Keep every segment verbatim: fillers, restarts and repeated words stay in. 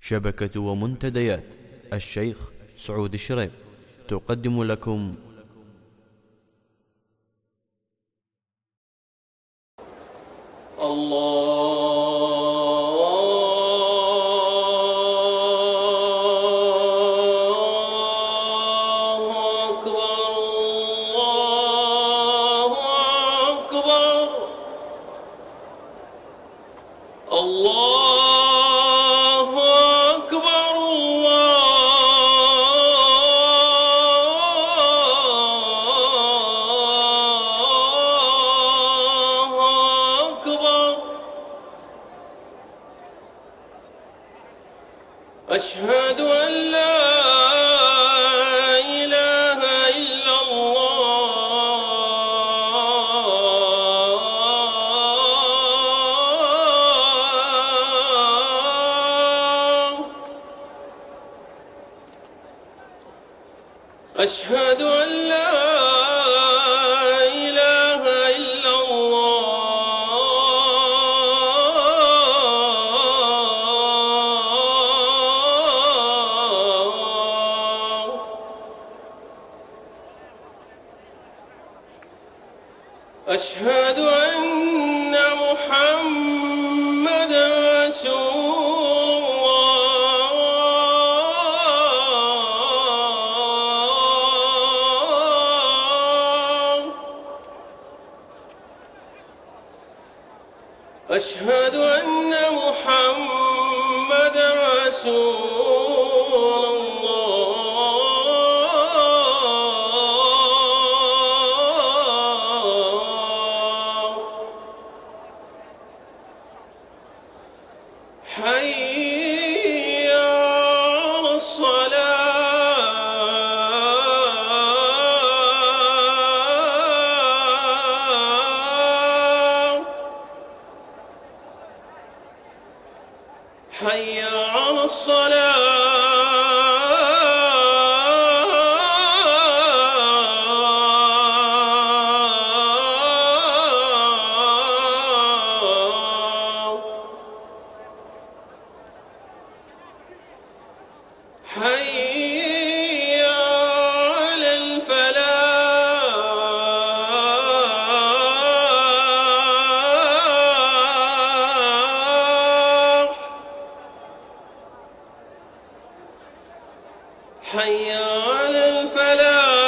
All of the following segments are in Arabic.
شبكة ومنتديات الشيخ سعود الشريف تقدم لكم الله أكبر الله أكبر الله أكبر الله أكبر أشهد أن لا إله إلا الله أشهد أن لا إله إلا الله أشهد أن محمدا رسول الله أشهد أن محمدا رسول الله حي على الصلاة حي على الصلاة حي على الفلاح حي على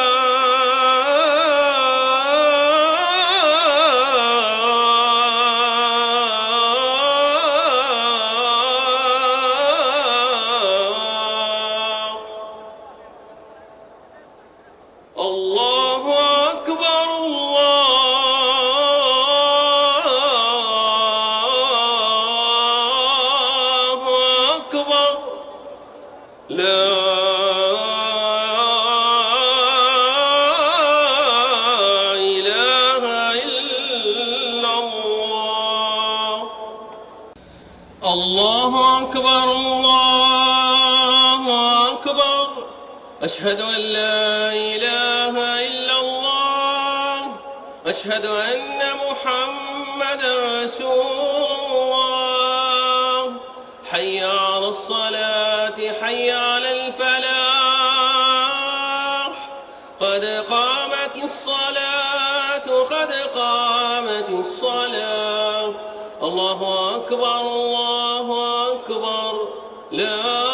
الفلاح الله أكبر الله أكبر لا إله إلا الله الله أكبر الله أكبر أشهد أن لا إله إلا الله أشهد أن محمدا رسول الله حي على الصلاة حي على الفلاح قد قامت الصلاة قد قامت الصلاة الله أكبر الله أكبر لا